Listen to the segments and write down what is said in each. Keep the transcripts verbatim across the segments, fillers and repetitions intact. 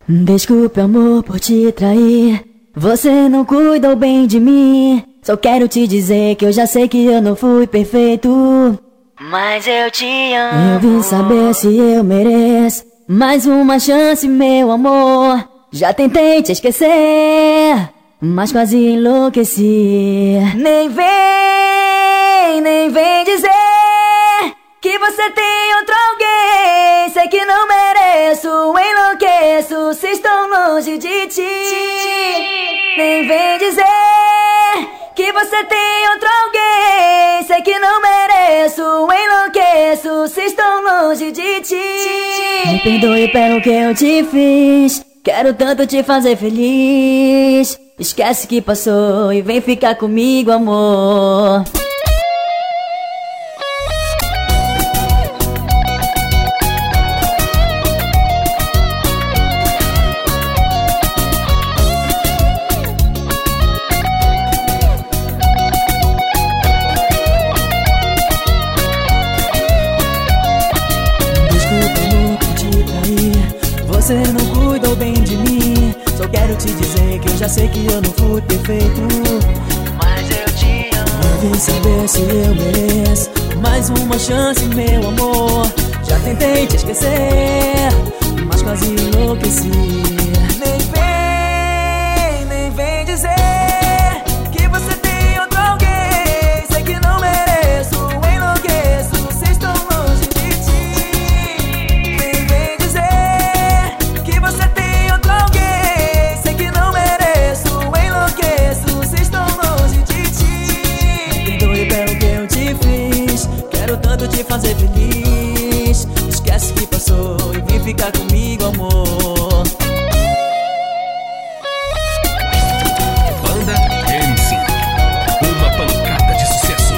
Desculpe, amor, por te trair. Você não cuidou bem de mim. Só quero te dizer que eu já sei que eu não fui perfeito, mas eu te amo. Eu vim saber se eu mereço mais uma chance, meu amor. Já tentei te esquecer, mas quase enlouqueci. Nem vem, nem vem dizer que você tem outro alguém. Sei que não mereço, enlouqueço se estou longe de ti. Nem vem dizer que você tem outro alguém. Sei que não mereço, enlouqueço se estou longe de ti. Me perdoe pelo que eu te fiz, quero tanto te fazer feliz. Esquece que passou e vem ficar comigo, amor. Você não cuidou bem de mim. Só quero te dizer que eu já sei que eu não fui perfeito, mas eu te amo. Eu vim saber se eu mereço mais uma chance, meu amor. Já tentei te esquecer, mas quase enlouqueci. Nem vem, nem vem dizer que você tem outro alguém. Sei que não mereço, enlouqueço se estou longe de ti. Nem vem dizer que você tem outro alguém. Sei que não mereço, enlouqueço se estou longe de ti. Me perdoe pelo que eu te fiz, quero tanto te fazer feliz. Esquece que passou e vem ficar comigo, amor. Banda M C, uma pancada de sucesso.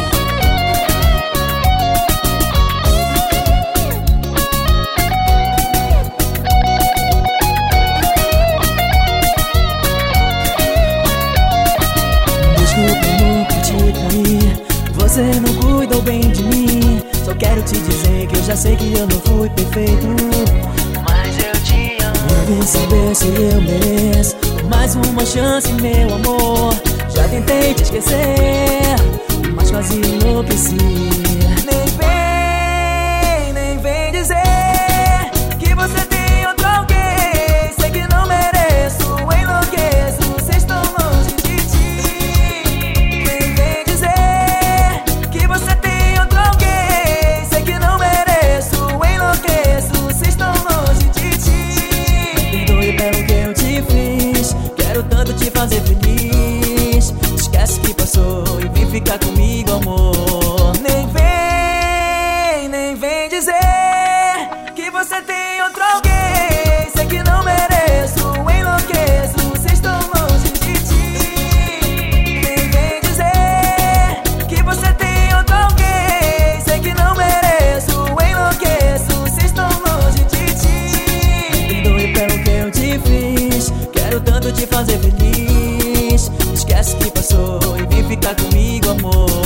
Desculpa, amor, por te trair. Você não cuidou bem de mim. Só quero te dizer que eu já sei que eu não fui perfeito, mas eu te amo. Eu vim saber se eu mereço mais uma chance, meu amor. Já tentei te esquecer, mas quase enlouqueci. Nem vem, nem vem dizer que você tem outro alguém. Sei que não mereço, enlouqueço se estou longe de ti. Nem vem dizer que você tem outro alguém. Sei que não mereço, enlouqueço se estou longe de ti. Me perdoe pelo que eu te fiz, quero tanto te fazer feliz. Esquece que passou e vem ficar comigo, amor. Nem vem, nem vem dizer que você tem outro alguém. Sei que não mereço, enlouqueço se estou longe de ti. Nem vem dizer que você tem outro alguém. Sei que não mereço, enlouqueço se estou longe de ti. Me perdoe pelo que eu te fiz, quero tanto te fazer feliz. Esquece que passou e vem ficar comigo, amor.